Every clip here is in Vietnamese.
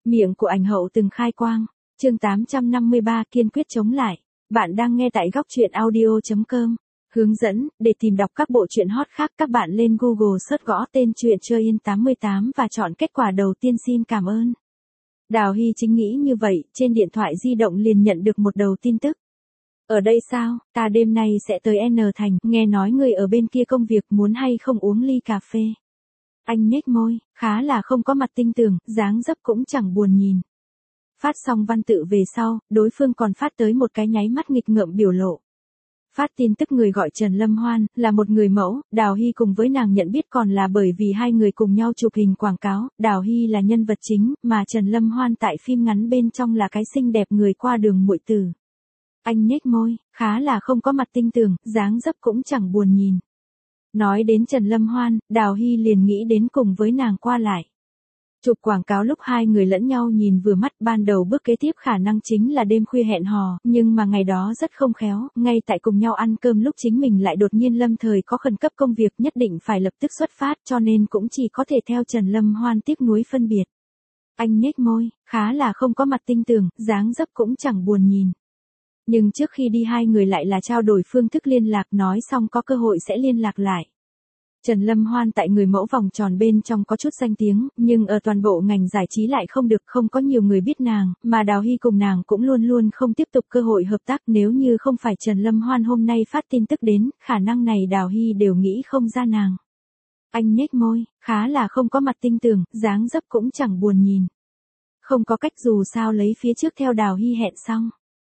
Miệng của ảnh hậu từng khai quang. Chương 853 kiên quyết chống lại. Bạn đang nghe tại góc truyện audio.com. Hướng dẫn, để tìm đọc các bộ truyện hot khác các bạn lên Google search gõ tên truyện Chơi Yên 88 và chọn kết quả đầu tiên xin cảm ơn. Đào Hy chính nghĩ như vậy, trên điện thoại di động liền nhận được một đầu tin tức. Ở đây sao, ta đêm nay sẽ tới N Thành, nghe nói người ở bên kia công việc muốn hay không uống ly cà phê. Anh nhếch môi, khá là không có mặt tinh tường, dáng dấp cũng chẳng buồn nhìn. Phát xong văn tự về sau, đối phương còn phát tới một cái nháy mắt nghịch ngợm biểu lộ. Phát tin tức người gọi Trần Lâm Hoan, là một người mẫu, Đào Hy cùng với nàng nhận biết còn là bởi vì hai người cùng nhau chụp hình quảng cáo, Đào Hy là nhân vật chính, mà Trần Lâm Hoan tại phim ngắn bên trong là cái xinh đẹp người qua đường muội tử. Anh nhếch môi, khá là không có mặt tinh tường, dáng dấp cũng chẳng buồn nhìn. Nói đến Trần Lâm Hoan, Đào Hy liền nghĩ đến cùng với nàng qua lại. Chụp quảng cáo lúc hai người lẫn nhau nhìn vừa mắt, ban đầu bước kế tiếp khả năng chính là đêm khuya hẹn hò, nhưng mà ngày đó rất không khéo, ngay tại cùng nhau ăn cơm lúc chính mình lại đột nhiên lâm thời có khẩn cấp công việc nhất định phải lập tức xuất phát, cho nên cũng chỉ có thể theo Trần Lâm Hoan tiếc nuối phân biệt. Anh nhếch môi, khá là không có mặt tinh tường, dáng dấp cũng chẳng buồn nhìn. Nhưng trước khi đi hai người lại là trao đổi phương thức liên lạc, nói xong có cơ hội sẽ liên lạc lại. Trần Lâm Hoan tại người mẫu vòng tròn bên trong có chút danh tiếng, nhưng ở toàn bộ ngành giải trí lại không có nhiều người biết nàng, mà Đào Hy cùng nàng cũng luôn luôn không tiếp tục cơ hội hợp tác, nếu như không phải Trần Lâm Hoan hôm nay phát tin tức đến, khả năng này Đào Hy đều nghĩ không ra nàng. Anh nhếch môi, khá là không có mặt tinh tường, dáng dấp cũng chẳng buồn nhìn. Không có cách, dù sao lấy phía trước theo Đào Hy hẹn xong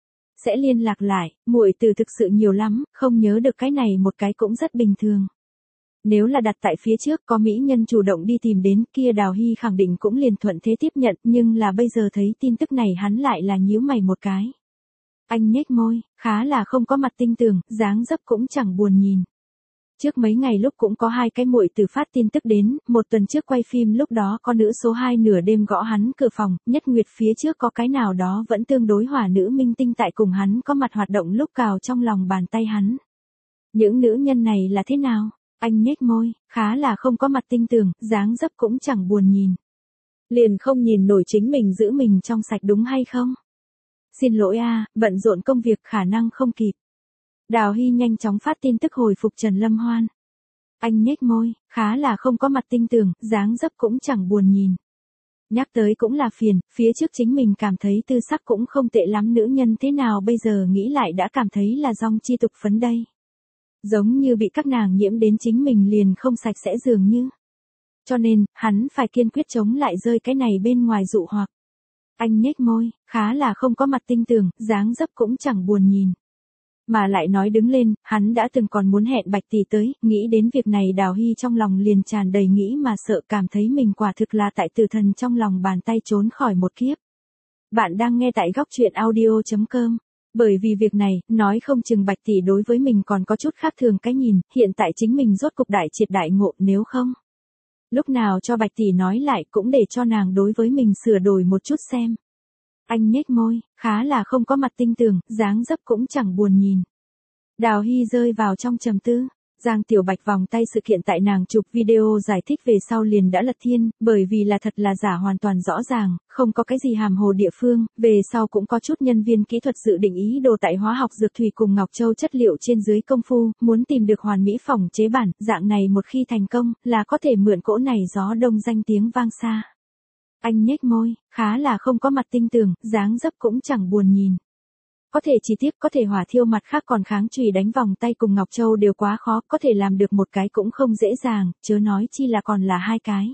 sẽ liên lạc lại, muội từ thực sự nhiều lắm, không nhớ được cái này một cái cũng rất bình thường. Nếu là đặt tại phía trước có mỹ nhân chủ động đi tìm đến kia Đào Hy khẳng định cũng liền thuận thế tiếp nhận, nhưng là bây giờ thấy tin tức này hắn lại là nhíu mày một cái. Anh nhếch môi, khá là không có mặt tinh tường, dáng dấp cũng chẳng buồn nhìn. Trước mấy ngày lúc cũng có hai cái muội từ phát tin tức đến, một tuần trước quay phim lúc đó có nữ số 2 nửa đêm gõ hắn cửa phòng, Nhất Nguyệt phía trước có cái nào đó vẫn tương đối hỏa nữ minh tinh tại cùng hắn có mặt hoạt động lúc cào trong lòng bàn tay hắn. Những nữ nhân này là thế nào? Anh nhếch môi, khá là không có mặt tinh tường, dáng dấp cũng chẳng buồn nhìn. Liền không nhìn nổi chính mình giữ mình trong sạch đúng hay không? Xin lỗi bận rộn công việc khả năng không kịp. Đào Hy nhanh chóng phát tin tức hồi phục Trần Lâm Hoan. Anh nhếch môi, khá là không có mặt tinh tường, dáng dấp cũng chẳng buồn nhìn. Nhắc tới cũng là phiền, phía trước chính mình cảm thấy tư sắc cũng không tệ lắm, nữ nhân thế nào bây giờ nghĩ lại đã cảm thấy là dong chi tục phấn đây. Giống như bị các nàng nhiễm đến chính mình liền không sạch sẽ dường như. Cho nên, hắn phải kiên quyết chống lại rơi cái này bên ngoài dụ hoặc. Anh nhếch môi, khá là không có mặt tinh tường, dáng dấp cũng chẳng buồn nhìn. Mà lại nói đứng lên, hắn đã từng còn muốn hẹn Bạch Tỷ tới, nghĩ đến việc này Đào Hy trong lòng liền tràn đầy nghĩ mà sợ, cảm thấy mình quả thực là tại tử thần trong lòng bàn tay trốn khỏi một kiếp. Bạn đang nghe tại góc truyện audio.com. Bởi vì việc này, nói không chừng Bạch Tỷ đối với mình còn có chút khác thường cái nhìn, hiện tại chính mình rốt cục đại triệt đại ngộ, nếu không. Lúc nào cho Bạch Tỷ nói lại cũng để cho nàng đối với mình sửa đổi một chút xem. Anh nhếch môi, khá là không có mặt tinh tường, dáng dấp cũng chẳng buồn nhìn. Đào Hy rơi vào trong trầm tư. Giang Tiểu Bạch vòng tay sự kiện tại nàng chụp video giải thích về sau liền đã lật thiên, bởi vì là thật là giả hoàn toàn rõ ràng, không có cái gì hàm hồ địa phương, về sau cũng có chút nhân viên kỹ thuật dự định ý đồ tại hóa học dược thủy cùng Ngọc Châu chất liệu trên dưới công phu, muốn tìm được hoàn mỹ phòng chế bản, dạng này một khi thành công, là có thể mượn cỗ này gió đông danh tiếng vang xa. Anh nhếch môi, khá là không có mặt tinh tường, dáng dấp cũng chẳng buồn nhìn. Có thể chi tiết, có thể hỏa thiêu, mặt khác còn kháng chùy đánh vòng tay cùng Ngọc Châu đều quá khó, có thể làm được một cái cũng không dễ dàng, chớ nói chi là còn là hai cái.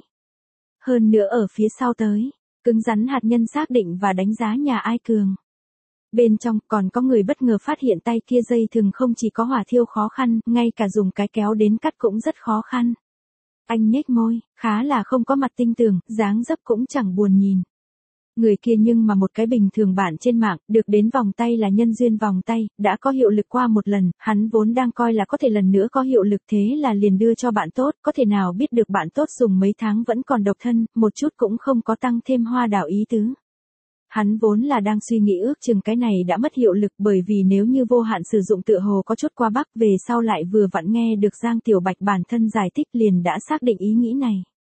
Hơn nữa ở phía sau tới, cứng rắn hạt nhân xác định và đánh giá nhà ai cường. Bên trong còn có người bất ngờ phát hiện tay kia dây thừng không chỉ có hỏa thiêu khó khăn, ngay cả dùng cái kéo đến cắt cũng rất khó khăn. Anh nhếch môi, khá là không có mặt tinh tường, dáng dấp cũng chẳng buồn nhìn. Người kia nhưng mà một cái bình thường bản trên mạng, được đến vòng tay là nhân duyên vòng tay, đã có hiệu lực qua một lần, hắn vốn đang coi là có thể lần nữa có hiệu lực, thế là liền đưa cho bạn tốt, có thể nào biết được bạn tốt dùng mấy tháng vẫn còn độc thân, một chút cũng không có tăng thêm hoa đào ý tứ. Hắn vốn là đang suy nghĩ ước chừng cái này đã mất hiệu lực, bởi vì nếu như vô hạn sử dụng tựa hồ có chút quá bắc, về sau lại vừa vặn nghe được Giang Tiểu Bạch bản thân giải thích liền đã xác định ý nghĩ này.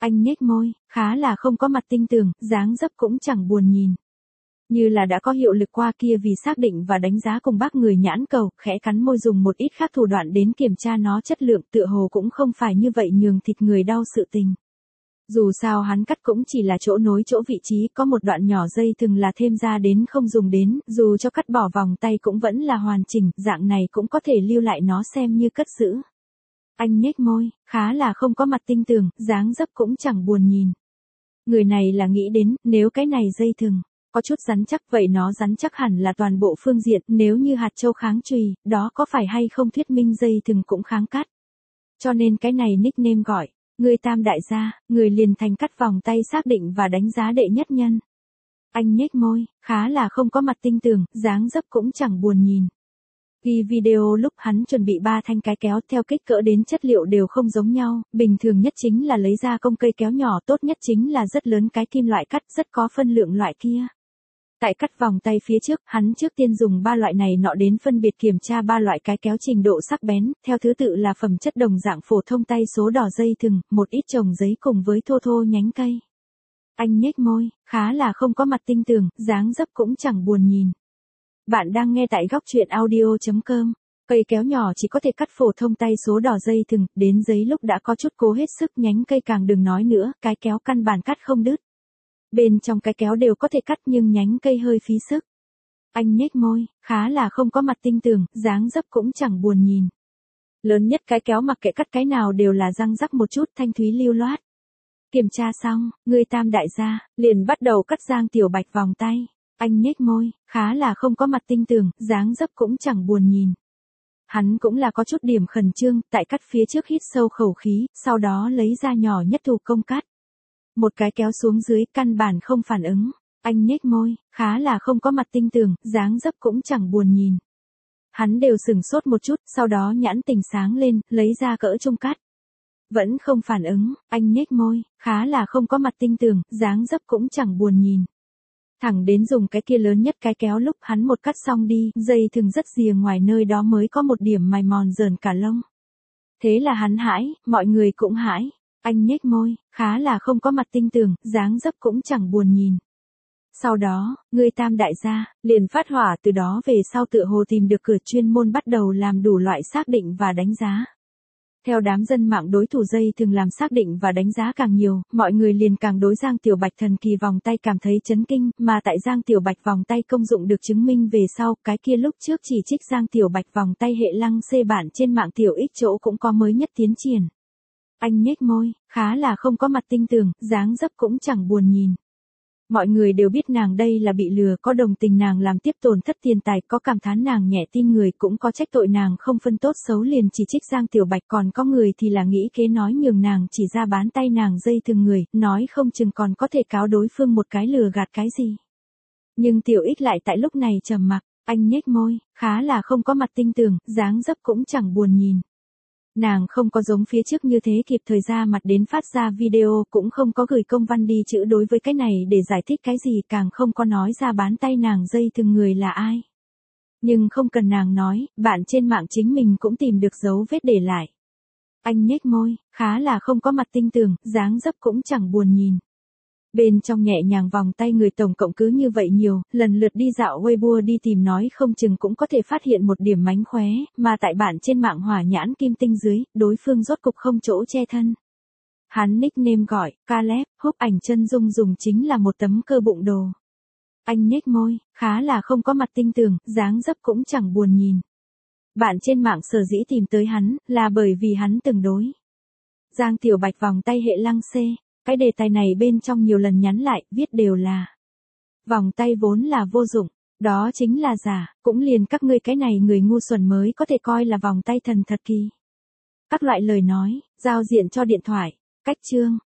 Anh nhếch môi, khá là không có mặt tinh tường, dáng dấp cũng chẳng buồn nhìn. Như là đã có hiệu lực qua kia vì xác định và đánh giá cùng bác người nhãn cầu, khẽ cắn môi dùng một ít khác thủ đoạn đến kiểm tra nó chất lượng, tựa hồ cũng không phải như vậy nhường thịt người đau sự tình. Dù sao hắn cắt cũng chỉ là chỗ nối chỗ vị trí, có một đoạn nhỏ dây thừng là thêm ra đến không dùng đến, dù cho cắt bỏ vòng tay cũng vẫn là hoàn chỉnh, dạng này cũng có thể lưu lại nó xem như cất giữ. Anh nhếch môi, khá là không có mặt tinh tường, dáng dấp cũng chẳng buồn nhìn. Người này là nghĩ đến, nếu cái này dây thừng có chút rắn chắc, vậy nó rắn chắc hẳn là toàn bộ phương diện, nếu như hạt châu kháng chùy, đó có phải hay không thuyết minh dây thừng cũng kháng cắt. Cho nên cái này nickname gọi, người tam đại gia, người liền thành cắt vòng tay xác định và đánh giá đệ nhất nhân. Anh nhếch môi, khá là không có mặt tinh tường, dáng dấp cũng chẳng buồn nhìn. Ghi video lúc hắn chuẩn bị 3 thanh cái kéo theo kích cỡ đến chất liệu đều không giống nhau, bình thường nhất chính là lấy ra công cây kéo nhỏ, tốt nhất chính là rất lớn cái kim loại cắt rất có phân lượng loại kia. Tại cắt vòng tay phía trước, hắn trước tiên dùng 3 loại này nọ đến phân biệt kiểm tra 3 loại cái kéo trình độ sắc bén, theo thứ tự là phẩm chất đồng dạng phổ thông tay số đỏ dây thừng, một ít chồng giấy cùng với thô thô nhánh cây. Anh nhếch môi, khá là không có mặt tinh tường, dáng dấp cũng chẳng buồn nhìn. Bạn đang nghe tại góc truyện audio.com. Cây kéo nhỏ chỉ có thể cắt phổ thông tay số đỏ dây thừng, đến giấy lúc đã có chút cố hết sức, nhánh cây càng đừng nói nữa, cái kéo căn bản cắt không đứt. Bên trong cái kéo đều có thể cắt nhưng nhánh cây hơi phí sức. Anh nhếch môi, khá là không có mặt tinh tường, dáng dấp cũng chẳng buồn nhìn. Lớn nhất cái kéo mặc kệ cắt cái nào đều là răng rắc một chút, thanh thúy lưu loát. Kiểm tra xong, người tam đại gia liền bắt đầu cắt Giang Tiểu Bạch vòng tay. Anh nhếch môi, khá là không có mặt tinh tường, dáng dấp cũng chẳng buồn nhìn. Hắn cũng là có chút điểm khẩn trương, tại cắt phía trước hít sâu khẩu khí, sau đó lấy ra nhỏ nhất thủ công cắt. Một cái kéo xuống dưới, căn bản không phản ứng. Anh nhếch môi, khá là không có mặt tinh tường, dáng dấp cũng chẳng buồn nhìn. Hắn đều sửng sốt một chút, sau đó nhãn tình sáng lên, lấy ra cỡ trung cắt. Vẫn không phản ứng, anh nhếch môi, khá là không có mặt tinh tường, dáng dấp cũng chẳng buồn nhìn. Thẳng đến dùng cái kia lớn nhất cái kéo lúc hắn một cắt xong đi, dây thừng rất rìa ngoài nơi đó mới có một điểm mài mòn rờn cả lông. Thế là hắn hãi, mọi người cũng hãi. Anh nhếch môi, khá là không có mặt tinh tường, dáng dấp cũng chẳng buồn nhìn. Sau đó, người tam đại gia liền phát hỏa, từ đó về sau tựa hồ tìm được cửa chuyên môn bắt đầu làm đủ loại xác định và đánh giá. Theo đám dân mạng đối thủ dây thường làm xác định và đánh giá càng nhiều, mọi người liền càng đối Giang Tiểu Bạch thần kỳ vòng tay cảm thấy chấn kinh, mà tại Giang Tiểu Bạch vòng tay công dụng được chứng minh về sau, cái kia lúc trước chỉ trích Giang Tiểu Bạch vòng tay hệ lăng C bản trên mạng Tiểu X chỗ cũng có mới nhất tiến triển. Anh nhếch môi, khá là không có mặt tinh tường, dáng dấp cũng chẳng buồn nhìn. Mọi người đều biết nàng đây là bị lừa, có đồng tình nàng làm tiếp tổn thất tiền tài, có cảm thán nàng nhẹ tin người, cũng có trách tội nàng không phân tốt xấu liền chỉ trích Giang Tiểu Bạch, còn có người thì là nghĩ kế nói nhường nàng chỉ ra bán tay nàng dây thừng người, nói không chừng còn có thể cáo đối phương một cái lừa gạt cái gì. Nhưng Tiểu X lại tại lúc này trầm mặc, anh nhếch môi, khá là không có mặt tinh tường, dáng dấp cũng chẳng buồn nhìn. Nàng không có giống phía trước như thế kịp thời ra mặt đến phát ra video, cũng không có gửi công văn đi chữ đối với cái này để giải thích cái gì, càng không có nói ra bán tay nàng dây thừng người là ai. Nhưng không cần nàng nói, bạn trên mạng chính mình cũng tìm được dấu vết để lại. Anh nhếch môi, khá là không có mặt tinh tường, dáng dấp cũng chẳng buồn nhìn. Bên trong nhẹ nhàng vòng tay người tổng cộng cứ như vậy nhiều, lần lượt đi dạo Weibo đi tìm nói không chừng cũng có thể phát hiện một điểm mánh khóe, mà tại bản trên mạng hỏa nhãn kim tinh dưới, đối phương rốt cục không chỗ che thân. Hắn nickname gọi, Caleb, húp ảnh chân dung dùng chính là một tấm cơ bụng đồ. Anh nhếch môi, khá là không có mặt tinh tường, dáng dấp cũng chẳng buồn nhìn. Bạn trên mạng sở dĩ tìm tới hắn, là bởi vì hắn từng đối Giang Tiểu Bạch vòng tay hệ lăng C. Cái đề tài này bên trong nhiều lần nhắn lại, viết đều là vòng tay vốn là vô dụng, đó chính là giả, cũng liền các ngươi cái này người ngu xuẩn mới có thể coi là vòng tay thần thật kỳ. Các loại lời nói, giao diện cho điện thoại, cách chương,